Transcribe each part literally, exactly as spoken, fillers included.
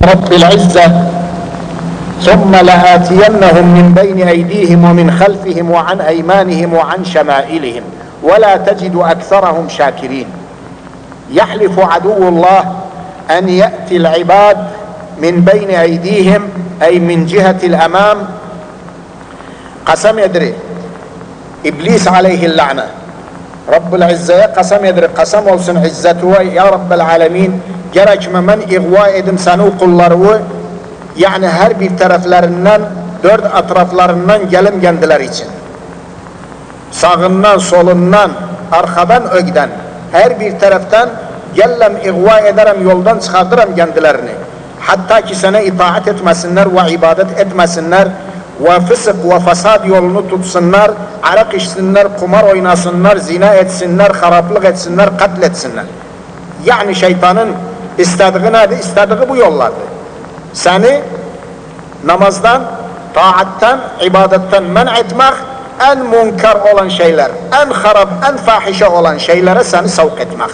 رب العزة ثم لآتينهم من بين أيديهم ومن خلفهم وعن أيمانهم وعن شمائلهم ولا تجد أكثرهم شاكرين. يحلف عدو الله أن يأتي العباد من بين أيديهم أي من جهة الأمام. قسم يدري İblis aleyhillâne Rabbul İzze'ye kasem edir, kasem olsun izzetuve ya Rabbel alemin, gerekme ben igva edim seni kullarını, yani her bir taraflarından, dört atraflarından gelim kendileri için. Sağından, solundan, arkadan, ögden, her bir taraftan gellem igva ederim, yoldan çıkartırım kendilerini. Hatta ki sana itaat etmesinler ve ibadet etmesinler ve fısık ve fasad yolunu tutsunlar, arak içsinler, kumar oynasınlar, zina etsinler, haraplık etsinler, katletsinler. Yani şeytanın istediği neydi? İstediği bu yollardı. Seni namazdan, taattan, ibadetten men etmek, en munkar olan şeyler, en harap, en fahişe olan şeylere seni sevk etmek.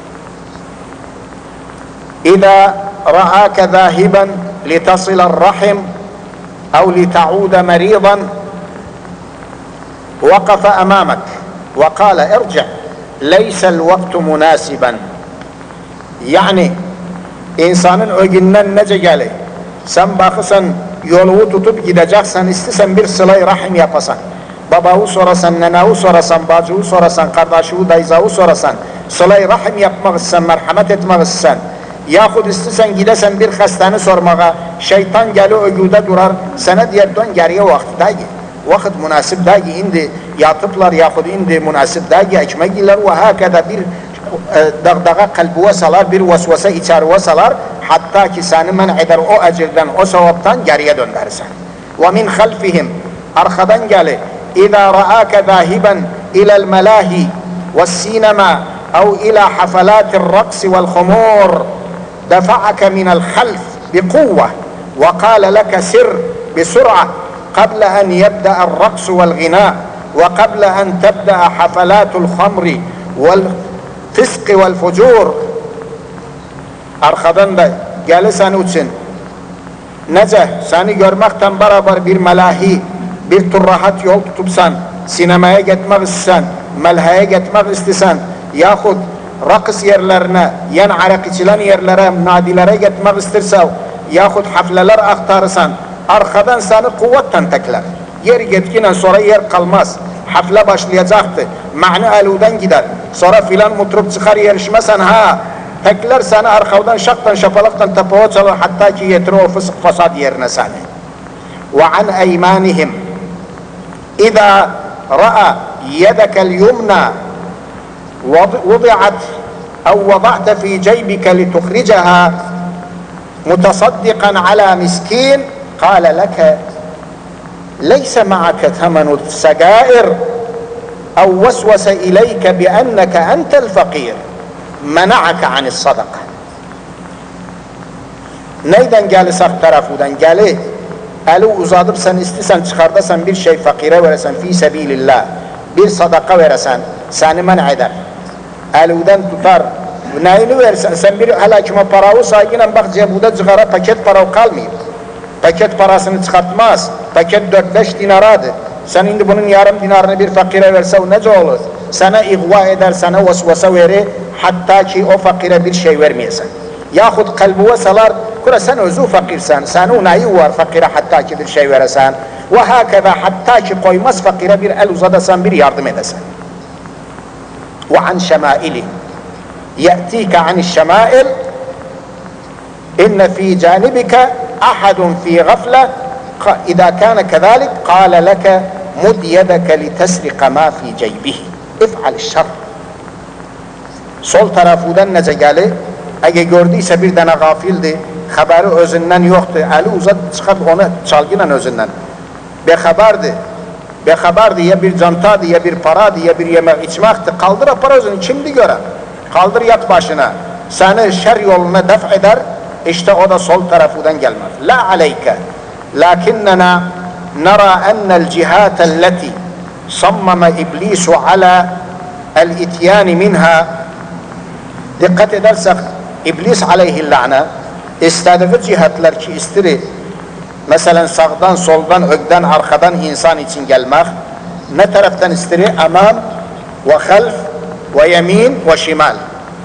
İza ra'aka zâhiben litasılar rahim أو لتعود مريضا وقف أمامك وقال ارجع ليس الوقت مناسبا. Yani insanın ögünden nece gelir? Sen bakırsan yolu tutup gideceksen, istesen bir sıla-i rahim yapasan, babağı sorasan, neneği sorasan, bacığı sorasan, kardeşiği, dayızağı sorasan, sıla-i rahim yapmak istersen, merhamet etmek istersen, yahut istesen gidesen bir hastanı sormağa, şeytan geli ögüde durar, sana diyer dön geriye vakti değil. Vakit münasip değil, indi yatıplar yahut indi münasip değil, ekmek yiler ve hakada bir e, dağdağa kalbüve salar, bir vesvese içerive salar, hatta ki seni men eder o ecirden, o sevaptan geriye döndürürsen. Ve min halfihim, arkadan geli, İza ra'aka zâhiben ilel melâhi ve sinema ev ila hafalâtir raqsi vel khumur دفعك من الخلف بقوة وقال لك سر بسرعة قبل أن يبدأ الرقص والغناء وقبل أن تبدأ حفلات الخمر والفسق والفجور. Arkadan da geli seni için nece seni görmekten beraber bir melahi, bir tür rahat yol tutupsan, sinemaya gitmek istesen, melhaya gitmek istesen yahut rakıs yerlerine, yani arak içilen yerlere, nadilere gitmek istersen yahut hafleler aktarırsan, arkadan seni kuvvetten tekler. Yer getkinen sonra yer kalmaz. Hafle başlayacaktı. Ma'ni aludan gider. Sonra filan mutrup çıkar yarışmasan ha, tekler seni arkadan şaktan şapalaktan tepava çalar, hatta ki yetirir o fısık fasad yerine seni. Ve an eymanihim İza ra'a yedekel yumna وضعت أو وضعت في جيبك لتخرجها متصدقا على مسكين قال لك ليس معك ثمن السجائر أو وسوس إليك بأنك أنت الفقير منعك عن الصدقة. Neyden geli sağ tarafından geli? Eli uzadıp sen istesen çıkardasan bir şey fakire veresen fi sebilillah, bir sadaka veresen seni men eder. Eluden tutar, neyini versen sen bir helakime parağı saygıyla bak cebuda cigara paket parağı kalmıyor. Paket parasını çıkartmaz. Paket dört beş dinaradı. Sen indi bunun yarım dinarını bir fakire verse o nece olur? Sana igva eder, sana vesvese verir, hatta ki o fakire bir şey vermeyesin. Yahut kalbüve salar, kura sen özü fakirsen, senin neyi var fakire hatta ki bir şey veresen, ve hakeza hatta ki koymaz fakire bir el uzadasan, bir yardım edesen. وعن شمائله يأتيك عن الشمائل إن في جانبك أحد في غفلة إذا كان كذلك قال لك مد يدك لتسرق ما في جيبه افعل الشر. Sol tarafından nece geli? Eğer gördüyse bir tane gafildi, haberi özünden yoktu, eli uzat çıkart onu çalgıyla özünden. Behaberdi. Behaberdi, ya bir cantadı, ya bir paradı, ya bir yemek içmekti. Kaldır o para özünü, şimdi göre. Kaldır yat başına. Seni şer yoluna def eder, işte o da sol tarafından gelmez. La aleyke. Lakinnena nara ennel cihatelleti sammama iblisu ala el ityani minha. Dikkat edersek İblis aleyhillâne istediği cihetler ki istiri, mesela sağdan, soldan, ögden, arkadan insan için gelmek, ne taraftan istiri? Amam ve half ve yemin ve şimal.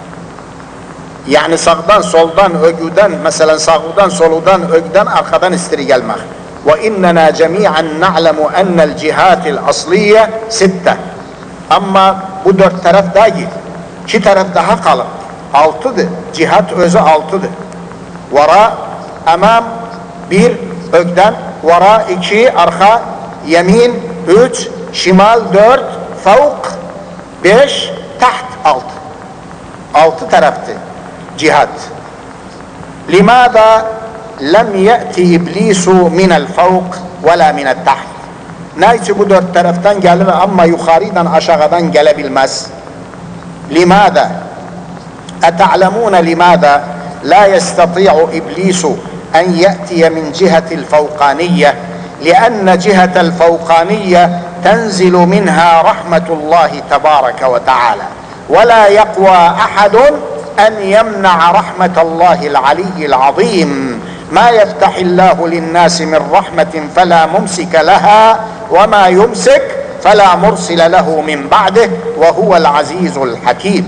Yani sağdan, soldan, ögüden, mesela sağdan, soludan, ögden, arkadan istiri gelmek. Ve innena cemi'an na'lemu ennel cihatil asliye sitte. Ama bu dört taraf değil. İki taraf daha kalın. Altıdır. Cihat özü altıdır. Vara, amam, bir, ögden, vara, iki, arka, yemin, üç, şimal, dört, fevk, beş, taht, altı. Altı taraftı cihat. Limada lem ye'ti iblisu minel fevk ve la minel taht. Neyse bu dört taraftan gelir ama yukarıdan aşağıdan gelebilmez. Limada eta'lemune limada la yestati'u iblisu en ye'tiye min cihetil fevkaniye lianne cihetel fevkaniye tenzilu minha rahmetullahi tebareke ve teala ve la yakva ahadun en yemna'a rahmetallahi'l aliyyil azim. ما يفتح الله للناس من رحمة فلا ممسك لها وما يمسك فلا مرسل له من بعده وهو العزيز الحكيم.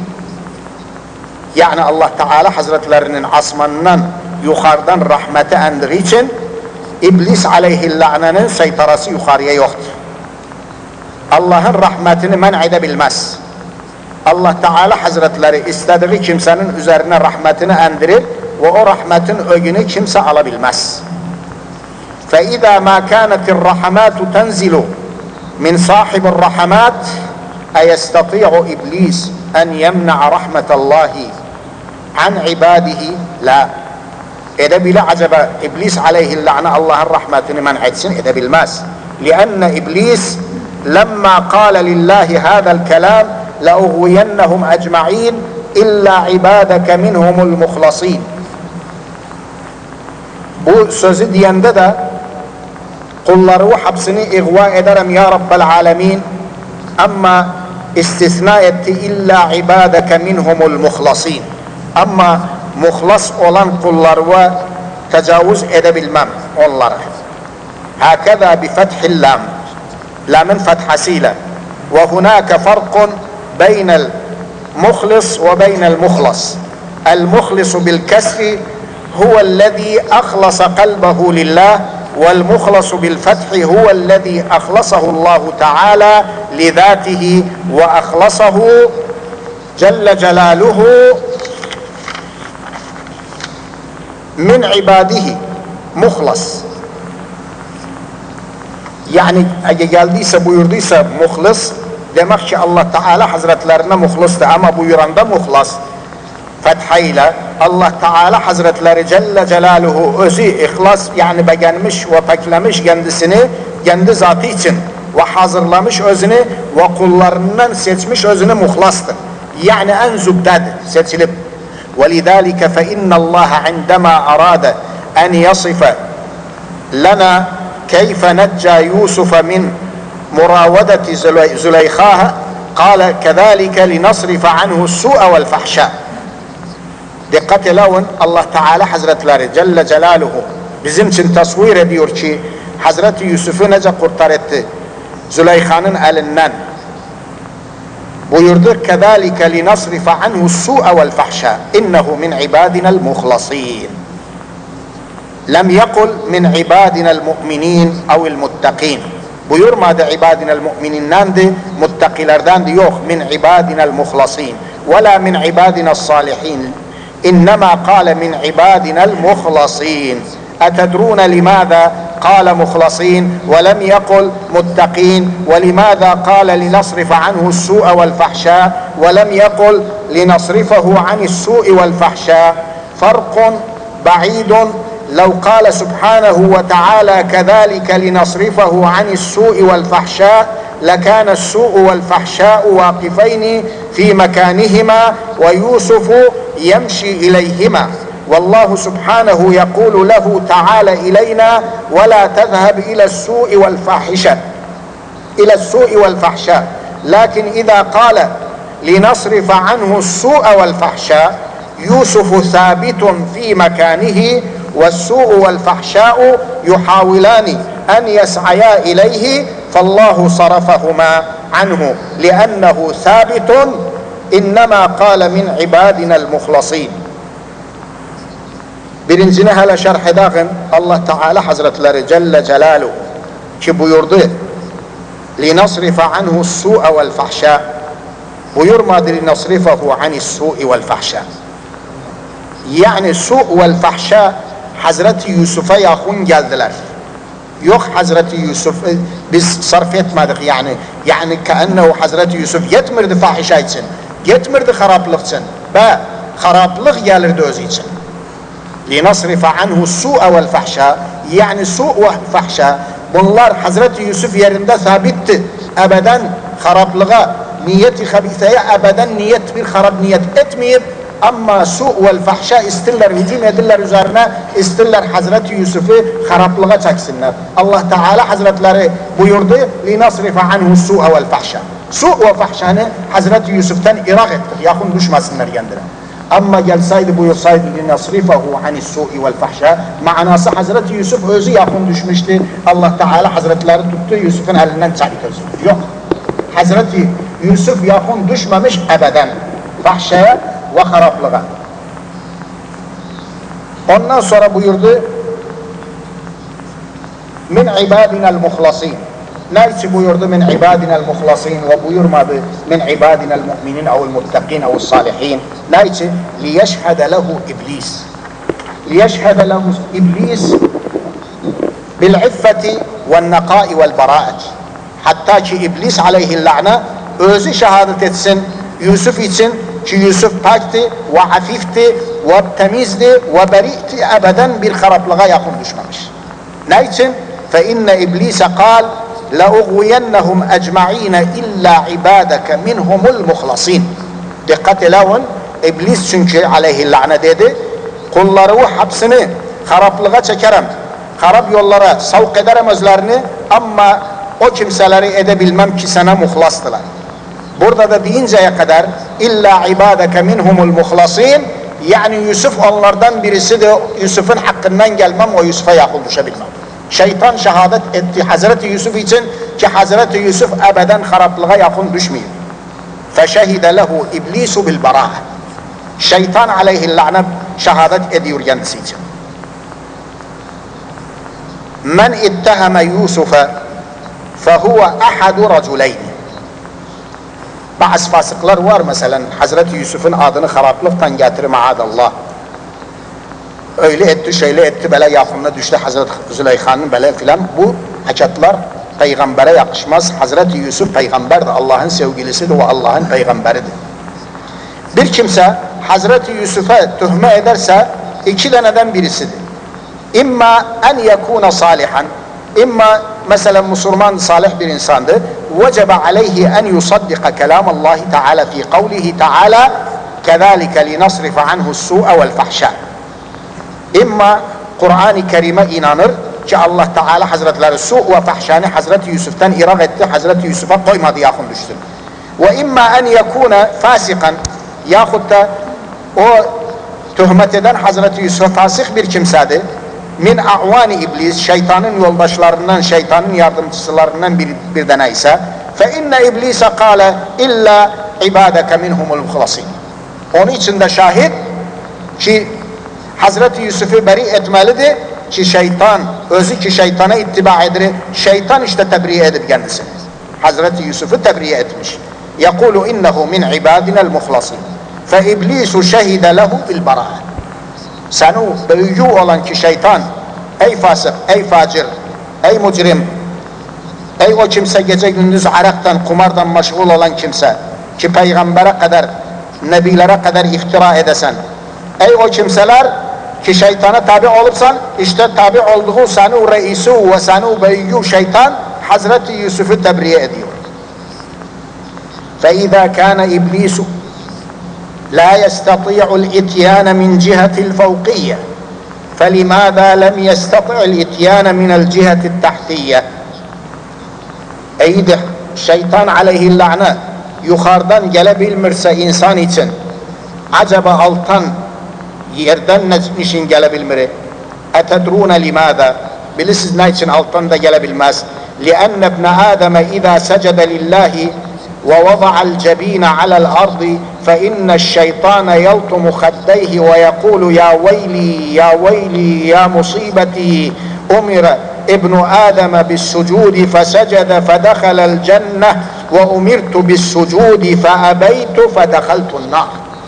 Yani Allah Teala Hazretlerinin asmanından yukarıdan rahmeti endiği için İblis aleyhillânenin seytarası yukarıya yoktur. Allah'ın rahmetini men edebilmez. Allah Teala Hazretleri istediği kimsenin üzerine rahmetini endirir ve o rahmetin ögünü kimse alabilmez. فَإِذَا مَا كَانَتِ الرَّحَمَاتُ تَنْزِلُ مِنْ صَاحِبِ الرَّحَمَاتِ أَيَسْتَطِيعُ إِبْلِيسُ أَنْ يَمْنَعَ رَحْمَةَ اللّٰهِ عَنْ عِبَادِهِ لَا. Edebilir acaba İblis aleyhillâne Allah'ın rahmetini men etsin? Edebilmez. لِأَنَّ إِبْلِيسِ لَمَّا قَالَ لِلّٰهِ هَذَا الْكَلَامِ لَأُغْوِيَنَّهُمْ أَجْمَعِينَ إِلَّا عِبَادَكَ مِنْهُمُ الْمُخْلَصِينَ. Bu sözü diyende de kulları hapsini ihva ederim ya Rabbel alemin, ama istisna etti illa ibadeke minhumul muhlasin. Ama muhlas olan kulları tecavüz edebilmem onlara. Hakeza bi fethil lam, lamın fethasiyle. Ve hunaka farkun beynel muhlis ve beynel muhlas. El muhlisu bil kesri هو الذي أخلص قلبه لله والمخلص بالفتح هو الذي أخلصه الله تعالى لذاته وأخلصه جل جلاله من عباده. مخلص yani geldiyse buyurduysa muhlis demek ki Allah Teala Hazretlerine muhlistir, ama buyuranda muhlas fethayla Allah Teala Hazretleri Celle Celaluhu özü ihlas yani beğenmiş ve peklemiş kendisini kendi zatı için ve hazırlamış özünü ve kullarından seçmiş özünü muhlastır. Yani en zübdedir seçilip. وَلِذَٰلِكَ فَإِنَّ اللّٰهَ عِنْدَمَا أَرَادَ أَنْ يَصِفَ لَنَا كَيْفَ نَجَّى يُوسُفَ مِنْ مُرَاوَدَةِ زُلَيْخَاهَ قَالَ كَذَٰلِكَ لِنَصْرِفَ عَنْهُ السُّوءَ وَالْفَحْشَاءَ. Dikkat edin, Allah Teala Hazretleri Celle Celaluhu bizim için tasvir ediyor ki Hazreti Yusuf'u nece kurtar etti Züleykha'nın elinden. Buyurdu كَذَٰلِكَ لِنَصْرِفَ عَنْهُ السُّوءَ وَالْفَحْشَاءَ إِنَّهُ مِنْ عِبَادِنَا الْمُخْلَصِينَ. لم يقل من عبادنا المؤمنين أو المتقين. Buyurmadı ibadinel mu'minindendi, muttakilerdendi, yok. Min ibadinel muhlasin ve la min ibadinel salihin. إنما قال من عبادنا المخلصين. أتدرون لماذا قال مخلصين ولم يقل متقين؟ ولماذا قال لنصرف عنه السوء والفحشاء ولم يقل لنصرفه عن السوء والفحشاء؟ فرق بعيد. لو قال سبحانه وتعالى كذلك لنصرفه عن السوء والفحشاء لكان السوء والفحشاء واقفين في مكانهما ويوسف يمشي إليهما، والله سبحانه يقول له تعالى إلينا ولا تذهب إلى السوء والفاحشة إلى السوء والفحشاء. لكن إذا قال لنصرف عنه السوء والفحشاء يوسف ثابت في مكانه والسوء والفحشاء يحاولان أن يسعيا إليه فالله صرفهما عنه لأنه ثابت إنما قال من عبادنا المخلصين. Birincini hele şerh edağın Allah Teala Hazretleri Celle Celaluhu ki buyurdu لِنَصْرِفَ عَنْهُ السُّوءَ وَالْفَحْشَاءِ buyurmadı لِنَصْرِفَهُ عَنِ السُّوءِ وَالْفَحْشَاءِ yani su vel fahşa Hazreti Yusuf'a yakın geldiler. Yok Hazreti Yusuf biz sarf etmedik yani yani kaennehu Hazreti Yusuf yetmirdi fahişa için yetmirdi haraplık için ve haraplık gelirdi özü için. لِنَصْرِفَ عَنْهُ السُّوءَ وَالْفَحْشَاءِ yani su ve fahşa bunlar Hazreti Yusuf yerinde sabitti. Ebeden haraplığa niyeti habiseye ebeden niyet bir harap niyet etmeyip ama su vel fahşa istirler hücum edirler üzerine istirler Hazreti Yusuf'u haraplığa çeksinler. Allah Teala Hazretleri buyurdu لِنَصْرِفَ عَنْهُ السُّوءَ وَالْفَحْشَا su ve fahşanı Hazreti Yusuf'tan irak ettik. Yakın düşmesinler kendine. Ama gelseydi buyursaydı لِنَصْرِفَهُ عَنِ السُّوءِ وَالْفَحْشَا manası Hazreti Yusuf özü yakın düşmüştü. Allah Teala Hazretleri tuttu Yusuf'un elinden çekti. Yok. Hazreti Yusuf yakın düşmemiş ebeden fahşaya ve haraplığa. Ondan sonra buyurdu min ibadina'l muhlasin. Neresi buyurdu min ibadina'l muhlasin ve buyurmadı min ibadina'l mu'minin ev'l muttaqin ev'l salihin. Neresi? Liyeşhede lehu iblis. Liyeşhede lehu iblis bil'iffeti ve'n-nekâi ve'l-berâ'eti. Hatta ki iblis aleyhillâne özü şehadet etsin Yusuf için ki Yusuf paktı ve afifti ve temizdi ve beri'ti ebeden bir haraplığa yakın düşmemiş. Ne için? فَاِنَّ اِبْلِيسَ قَالْ لَاُغْوِيَنَّهُمْ اَجْمَعِينَ اِلَّا عِبَادَكَ مِنْهُمُ الْمُخْلَصِينَ dikkat edin iblis çünkü aleyhillâne dedi kulları hapsini haraplığa çekerim harap yollara savk ederim özlerini ama o kimseleri edebilmem ki sana muhlastılar. Burada da deyinceye kadar illa ibadeke minhumul muhlasin yani Yusuf onlardan birisi de Yusuf'un hakkından gelmem o Yusuf'a yakın düşebilmem. Şeytan şehadet etti Hazreti Yusuf için ki Hazreti Yusuf ebeden haraplığa yakın düşmüyor. Feşehide lehu iblisu bil bera'a. Şeytan aleyhillâne şehadet ediyor kendisi için. Men itteheme Yusuf'a fehuve ahadu raculeyni. Bazı fasıklar var mesela Hazreti Yusuf'un adını haraplıktan getirir maadallah. Öyle etti şöyle etti böyle yakınına düştü Hazreti Züleyha'nın böyle filan bu hakikatler peygambere yakışmaz. Hazreti Yusuf peygamberdir Allah'ın sevgilisidir ve Allah'ın peygamberidir. Bir kimse Hazreti Yusuf'a tuhme ederse iki deneden birisidir. İmma en yekune salihan İmma mesela Müslüman salih bir insandır. Vecebe aleyhi en yusaddika kelamallahi teala fi kavlihi teala kezalike linasrife anhu su'a vel fahşa. İmma Kur'an-ı Kerim'e inanır ki Allah Teala Hazretleri su ve fahşanı Hazreti Yusuf'tan irak etti. Hazreti Yusuf'a koymadı yakın düştü. Ve imma en yekune fasikan yahut da o tuhmet eden Hazreti Yusuf'a fasık bir kimsedir. Min a'vani iblis şeytanın yoldaşlarından şeytanın yardımcılarından bir, bir tane ise fe inne iblise kâle illa ibadeke minhumul muhlasin. Onun için de şahit ki Hazreti Yusuf'u beri etmelidir ki şeytan özü ki şeytana ittiba edir. Şeytan işte tebriye edip kendisini. Hazreti Yusuf'u tebriye etmiş. Yekulu innehu min ibadina'l muhlasin. Fe iblisu şehide lehu bil bera'a. Seni büyücü olan ki şeytan, ey fasık, ey facir, ey mucrim, ey o kimse gece gündüz araktan, kumardan meşgul olan kimse ki peygambere kadar, nebilere kadar iftira edesen, ey o kimseler ki şeytana tabi olursan, işte tabi olduğu seni reisi ve seni büyücü şeytan Hazreti Yusuf'u tebriye ediyor. فَاِذَا كَانَ إِبْلِيسُ لا يستطيع الاتيان من جهة الفوقية فلماذا لم يستطع الاتيان من الجهة التحتية eydir şeytan aleyhillâne yukarıdan gelebilmirse insan için acaba alttan yerden niçin gələ bilmir? Etedruna limada? Bilirsiniz ne için alttan da gelebilmez? لأن ابن آدم إذا سجد لله ووضع الجبين على الأرض فإن الشيطان يلطم خديه ويقول يا ويلي يا ويلي يا مصيبتي أمر ابن آدم بالسجود فسجد فدخل الجنة وأمرت بالسجود فأبيت فدخلت النار.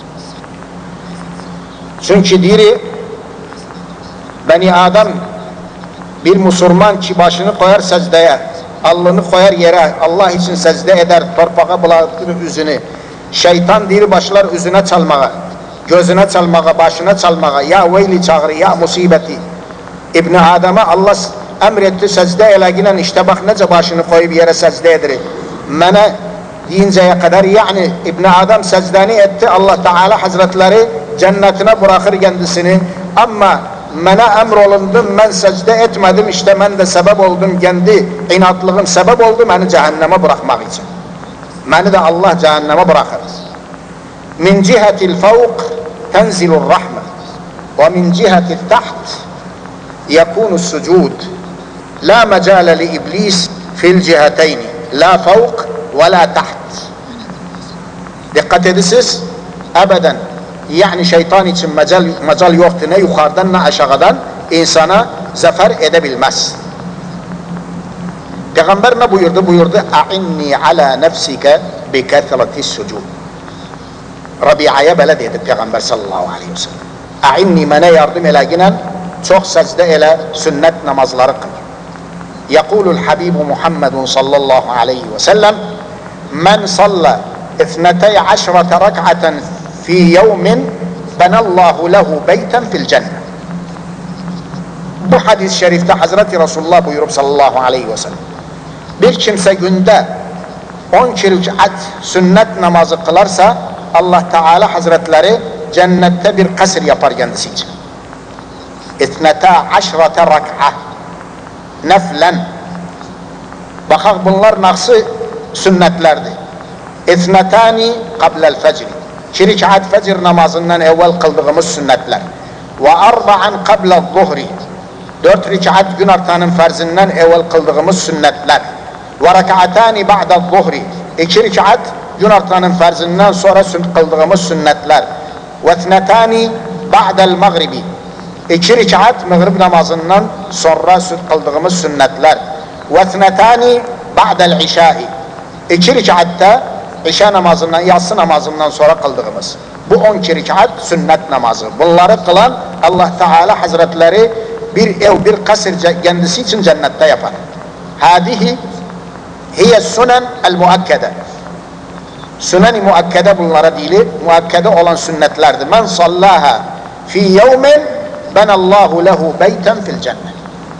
Çünkü diri Beni Adam bir Müslüman ki başını koyar secdeye, alnını koyar yere, Allah için secde eder, torpağa bulatır yüzünü. Şeytan diri başlar yüzüne çalmağa, gözüne çalmağa, başına çalmağa, ya veyli çağırı, ya musibeti. İbn Adem'e Allah emretti secde elaginen, işte bak nece başını koyup yere secde edir. Mene deyinceye kadar, yani İbn Adem secdeni etti, Allah Teala Hazretleri cennetine bırakır kendisini. Ama mənə əmr olundum, mən səcdə etmədim, işte mən də səbəb oldum, kendi inatlığım səbəb oldu məni cəhənnəmə bırakmaq için. Məni də Allah cəhənnəmə bırakır. Min cihetil fawq tenzilur rahmə ve min cihetil taht yekunus sucud. La mecale li iblis fil ciheteyni. La fawq ve la taht. Dikkat ediniz, ebeden. Yani şeytan için mecal, mecal yoktu, ne yukarıdan ne aşağıdan insana zafer edebilmez. Peygamber ne buyurdu? Buyurdu a'inni ala nefsike bi kethrati sucud. Rabi'aya böyle dedi Peygamber sallallahu aleyhi ve sellem. A'inni mene yardım elaginen çok secde ele sünnet namazları kıl. Yekulul Habibu Muhammedun sallallahu aleyhi ve sellem men salla ithnetay aşrata rak'aten fi yevmin benallahu lehu beyten fil cennet. Bu hadis-i şerifte Hazreti Resulullah buyurup sallallahu aleyhi ve sellem, bir kimse günde on rekat sünnet namazı kılarsa Allah Teala Hazretleri cennette bir kasır yapar kendisi için. İthneta aşrate rak'a neflen. Bakak bunlar nasıl sünnetlerdi. İthnetani qablel fecri. İki rekat fecr namazından evvel kıldığımız sünnetler. Ve arba'an qablel zuhri. Dört rekat gün artanın farzinden evvel kıldığımız sünnetler. Ve rekatani ba'del zuhri. İki rekat gün artanın farzinden sonra kıldığımız sünnetler. Ve ethnetani ba'del mağribi. İki rekat mağrib namazından sonra kıldığımız sünnetler. Ve ethnetani ba'del işai. İki rekatta İşa namazından, yatsı namazından sonra kıldığımız. Bu on iki rekat sünnet namazı. Bunları kılan Allah Teala Hazretleri bir ev, bir kasır kendisi için cennette yapar. Hadihi hiye sünen el muakkede. Sünen-i muakkede bunlara değil, muakkede olan sünnetlerdir. Men sallaha fi yevmin benallahu lehu beyten fil cennet.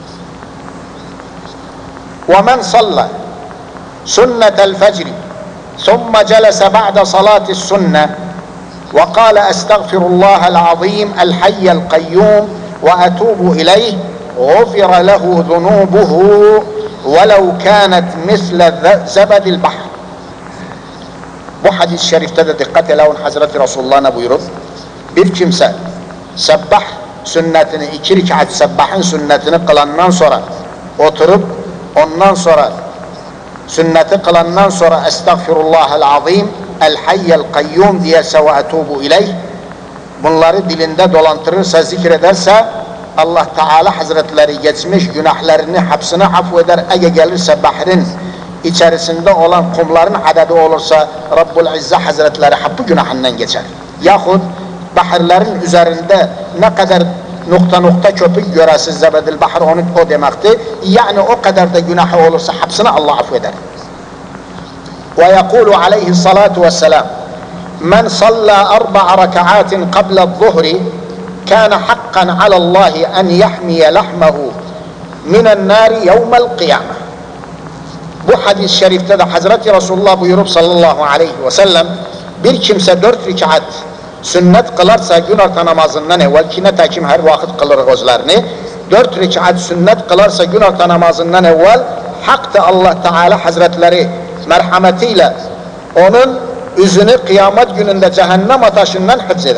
Ve men salla sünnetel fecri ثم جلس بعد صلاة السنة وقال أستغفر الله العظيم الحي القيوم وأتوب إليه غفر له ذنوبه ولو كانت مثل زبد البحر. Bu hadis-i şerifte de dikkat edin, Hazreti Resulullah'a buyurur. Bir kimse sebbah sünnetini, iki rekat sebbahın sünnetini kılandan sonra oturup ondan sonra sünneti kılandan sonra estağfirullahal azim el hayyel kayyum diyese ve etubu ileyh, bunları dilinde dolandırırsa, zikrederse Allah Teala Hazretleri geçmiş günahlarını, hapsini affeder. Eğer gelirse bahrin içerisinde olan kumların adedi olursa Rabbul İzzet Hazretleri hakkı günahından geçer. Yahut bahirlerin üzerinde ne kadar nokta nokta köpük göresiz zebedil bahar onu o demekti. Yani o kadar da günahı olursa hapsini Allah affeder. Ve yekulu aleyhissalatu vesselam men salla arba'a rekaatin qabla zuhri kana hakkan alallahi en yahmiye lahmehu minen nari yevmel kıyameh. Bu hadis-i şerifte de Hazreti Resulullah buyurup sallallahu aleyhi ve sellem bir kimse dört rekat sünnet kılarsa gün orta namazından evvel, ki ne tekim her vakit kılır gözlerini, dört rekat sünnet kılarsa gün orta namazından evvel hak da Allah Teala Hazretleri merhametiyle onun yüzünü kıyamet gününde cehennem ateşinden hıfz eder.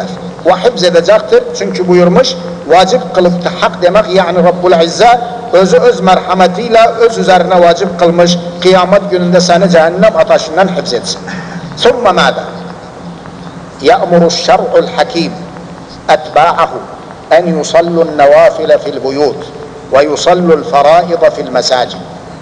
ve hifz edecektir. Çünkü buyurmuş, vacip kılıptı hak demek, yani Rabbul İzze özü öz merhametiyle öz üzerine vacip kılmış, kıyamet gününde seni cehennem ateşinden hifz etsin. ثُمَّ مَاذَا يَأْمُرُ الشَّرْعُ الْحَكِيمُ أَتْبَاعَهُ أَنْ يُصَلُّوا النَّوَافِلَ فِي الْبُيُوتِ وَيُصَلُّوا الْفَرَائِضَ فِي الْمَسَاجِدِ.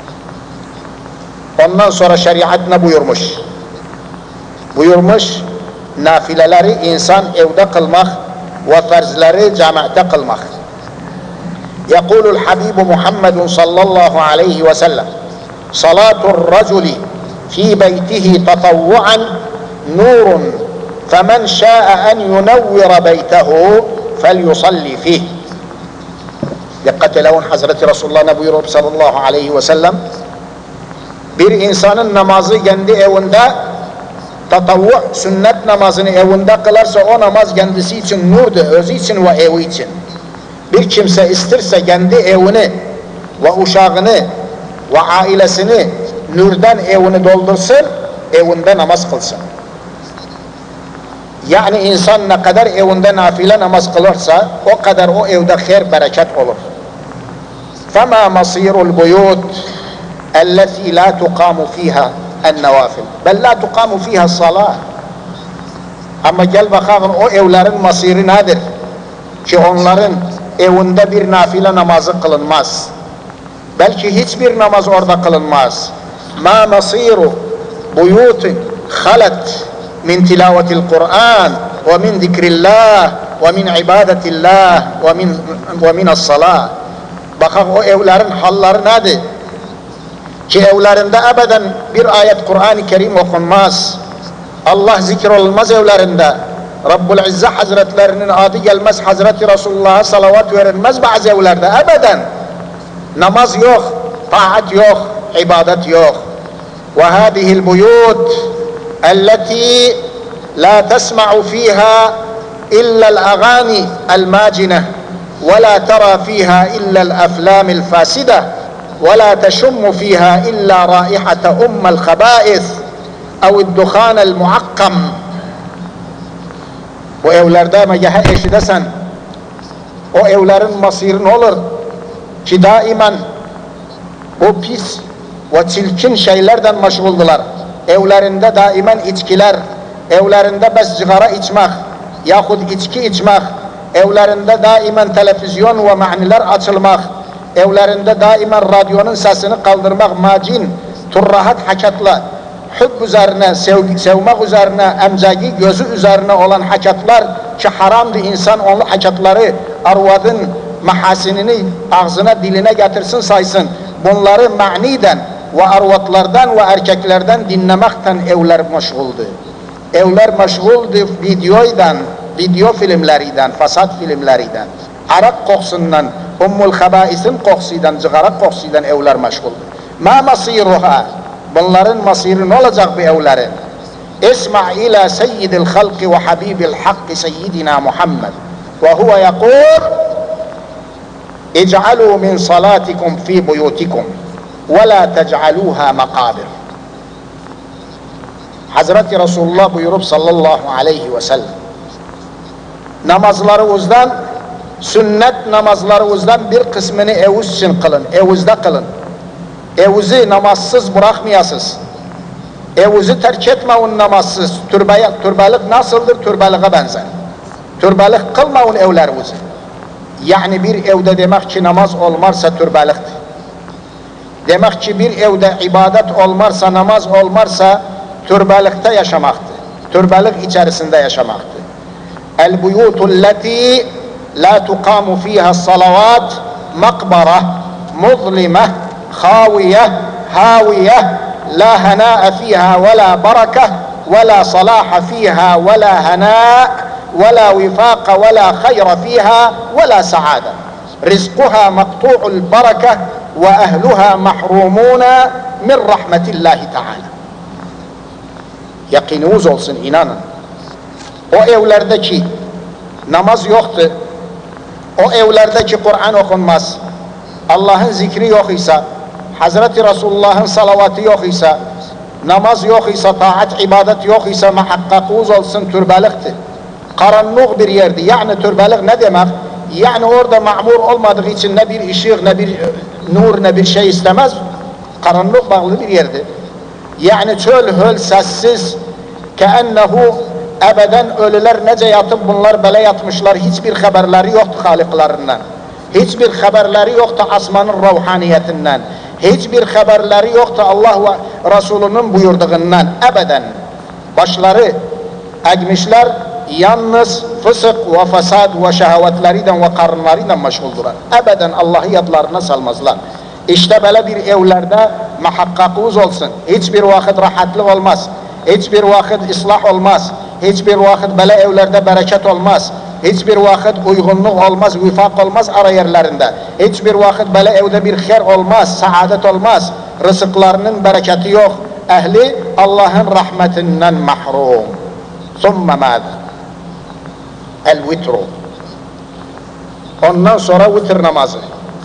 Ondan sonra şeriat ne buyurmuş? Buyurmuş, nafileleri insan evde kılmak ve farzları cemaate kılmak. يقول الحبيب محمد صلى الله عليه وسلم صلاة الرجل في بيته تطوعا نور فمن شاء أن ينور بيته فليصلي فيه. Dikkat edin, Hazreti Resulullah ne buyuruyor sallallahu aleyhi ve sellem? Bir insanın namazı kendi evinde, tatavvu sünnet namazını evinde kılarsa o namaz kendisi için nurdur, özü için ve evi için. Bir kimse isterse kendi evini ve uşağını ve ailesini nurdan evini doldursun, evinde namaz kılsın. Yani insan ne kadar evinde nafile namaz kılarsa o kadar o evde hayır bereket olur. فَمَا مَصِيرُ الْبُيُوتِ الَّتِي لَا تُقَامُ فِيهَا النَّوَافِلِ بَلْ لَا تُقَامُ فِيهَا الصَّلَاةِ. Ama gel bakalım o evlerin masiri nedir? Ki onların evinde bir nafile namazı kılınmaz. Belki hiçbir namaz orada kılınmaz. مَا مَصِيرُ بُيُوتٍ خَلَتْ مِنْ تِلَاوَةِ الْقُرْآنِ وَمِنْ ذِكْرِ اللّٰهِ وَمِنْ عِبَادَةِ اللّٰهِ وَمِنْ, وَمِنَ الصَّلَاةِ. Bakın o evlerin halları nedir? Ki evlerinde ebeden bir ayet Kur'an-ı Kerim okunmaz. Allah zikir olmaz evlerinde. Rabbul İzze Hazretlerinin adı gelmez, Hazreti Resulullah'a salavat verilmez bazı evlerde. Ebeden namaz yok, taat yok, ibadet yok. Ve hâdihil buyut elleti la tesma'u fiha illa'l agani el macine ve la tera fiha illa'l aflamil faside ve la teşummu fiha illa raihate ummel khabâis ev'd dukhanel muakkam. Bu evlerde megaha eşidesen o evlerin masiri ne olur? Ki daimen bu pis ve çirkin şeylerden meşguldular. Evlerinde daimen içkiler, evlerinde bes sigara içmek yahut içki içmek, evlerinde daimen televizyon ve maniler açılmak, evlerinde daimen radyonun sesini kaldırmak, macin, turrahat hakatla, hübb üzerine, sev, sevmek üzerine, emzagi gözü üzerine olan hakatlar ki haramdı, insan onun hakatları arvadın mahasinini ağzına diline getirsin saysın. Bunları maniden ve arvatlardan ve erkeklerden dinlemekten evler meşguldü. Evler meşguldü videoydan, video filmlerinden, fasat filmlerinden, arak kokusundan, ummul habaisin kokusundan, cigara kokusundan evler meşguldü. Ma masiruha, bunların masiri ne olacak bu evlerin? İsma' ila seyyidil halki ve habibil hakki seyyidina Muhammed ve huve yakul اجعلوا من صلاتكم في بيوتكم ولا تجعلوها مقابر. Hazreti Resulullah buyurup sallallahu aleyhi ve sellem, namazlarınızdan, sünnet namazlarınızdan bir kısmını evuz için kılın, evuzda kılın. Evuzu namazsız bırakmayasınız. Evuzu terk etmeyin namazsız. Türbe, türbelik nasıldır? Türbeliğe benzer. Türbelik kılmayın evlerinizi. Yani bir evde demek ki namaz olmazsa türbeliktir. Demek ki bir evde ibadet olmazsa, namaz olmazsa türbelikte yaşamaktır. Türbelik içerisinde yaşamaktır. El buyutul leti la tuqamu fiha salavat makbara muzlime haviye haviye la hana'a fiha ve la baraka ve la salaha fiha ve la hana'a ولا وفاق ولا خير فيها ولا سعادة رزقها مقطوع البركة وأهلها محرومون من رحمة الله تعالى. Yakininiz olsun, inanın. O evlerdeki namaz yoktu, o evlerdeki Kur'an okunmaz, Allah'ın zikri yok ise, Hazreti Resulullah'ın salavatı yok ise, namaz yok ise, taat, ibadet yok ise muhakkakınız olsun türbeliktir. Karanlık bir yerdi. Yani türbelik ne demek? Yani orada ma'mur olmadığı için ne bir ışık, ne bir nur, ne bir şey istemez. Karanlık bağlı bir yerdi. Yani çöl, höl, sessiz, keennehu ebeden ölüler nece yatıp bunlar böyle yatmışlar. Hiçbir haberleri yoktu haliklerinden. Hiçbir haberleri yoktu asmanın ruhaniyetinden. Hiçbir haberleri yoktu Allah ve Resulünün buyurduğundan. Ebeden. Başları egmişler, yalnız fısık ve fesad ve şehvetlerinden ve karınlarıyla meşguldurlar. Ebeden Allah'ı yadlarına salmazlar. İşte böyle bir evlerde muhakkakımız olsun. Hiçbir vakit rahatlık olmaz. Hiçbir vakit ıslah olmaz. Hiçbir vakit böyle evlerde bereket olmaz. Hiçbir vakit uygunluk olmaz, vifak olmaz ara yerlerinde. Hiçbir vakit böyle evde bir khair olmaz, saadet olmaz. Rızıklarının bereketi yok. Ehli Allah'ın rahmetinden mahrum. Thumma mâd? El vitru. Ondan sonra vitir namazı.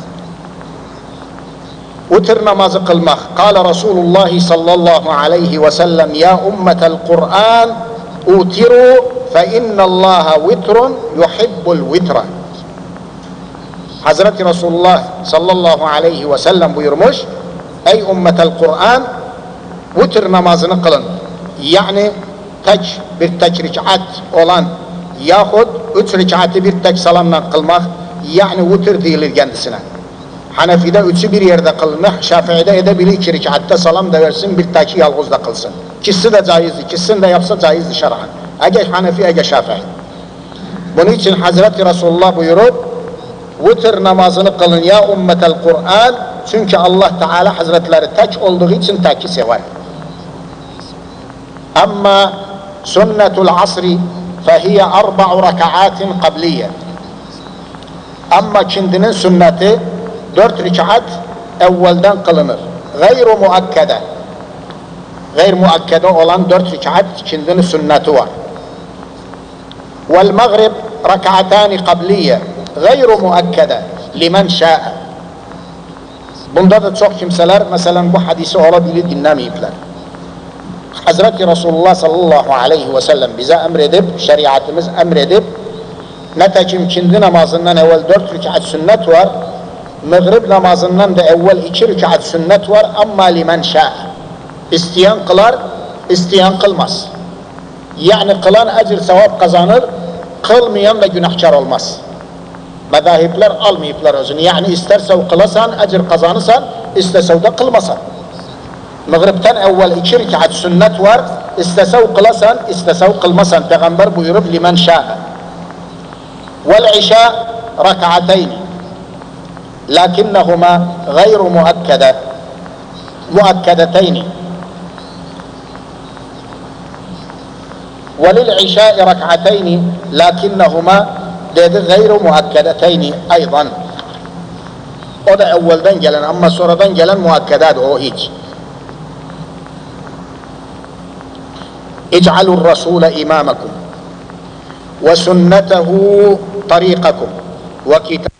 Vitir namazı kılmak. Kâle Resulullah sallallahu aleyhi ve sellem ya ummetel Kur'an utiru fe innallaha vitrun yuhibbul vitra. Hazreti Resulullah sallallahu aleyhi ve sellem buyurmuş, ey ummetel Kur'an vitir namazını kılın. Yani tek bir tek rikat olan yahut üç rikatı bir tek salamla kılmak, yani vitir değilir kendisine. Hanefi'de üçü bir yerde kılınır, Şafii'de edebilir iki rikatta salam da versin, bir taki yalğız da kılsın. İkisi de caizdir, ikisini de yapsa caizdir şer'an. Ege Hanefi, ege Şafii. Bunun için Hazreti Resulullah buyurur, vitir namazını kılın ya ummetel Kur'an, çünkü Allah Teala Hazretleri tek olduğu için teki sever. Ama sünnetul asri fehiye arba'u rekaatin kabliye. Ama kindinin sünneti dört rikat evvelden kılınır. Gayru muakkede. Gayr muakkede olan dört rikat kindinin sünneti var. Vel maghrib rekatani kabliye. Gayru muakkede. Limen şa'e. Bunda da çok kimseler mesela bu hadisi olabilir dinlemeyipler. Hazreti Resulullah sallallahu aleyhi ve sellem bize emredip, şeriatımız emredip, netekim kindi namazından evvel dört rikat sünnet var, mağrib namazından da evvel iki rikat sünnet var, ama limen şa'e. İsteyen kılar, isteyen kılmaz. Yani kılan ecir sevap kazanır, kılmayan da günahkar olmaz. Medahipler almayıplar özünü. Yani isterse kılasan, ecir kazanırsan, isterse de kılmasan. Mağribten evvel iki rikat sünnet var, isterse kılasan, isterse kılmasan. Peygamber buyurup limen şa'e. Vel işâ rekateyni. Lakinnehuma gayru muakkede. Muakkedeteyni. وللعشاء ركعتين لكنهما dedi gayru muakkedeteyni aydan. O da evvelden gelen ama sonradan gelen muakkedat o hiç. İc'alur rasule imamakum ve sünnetehu tariqakum ve kitab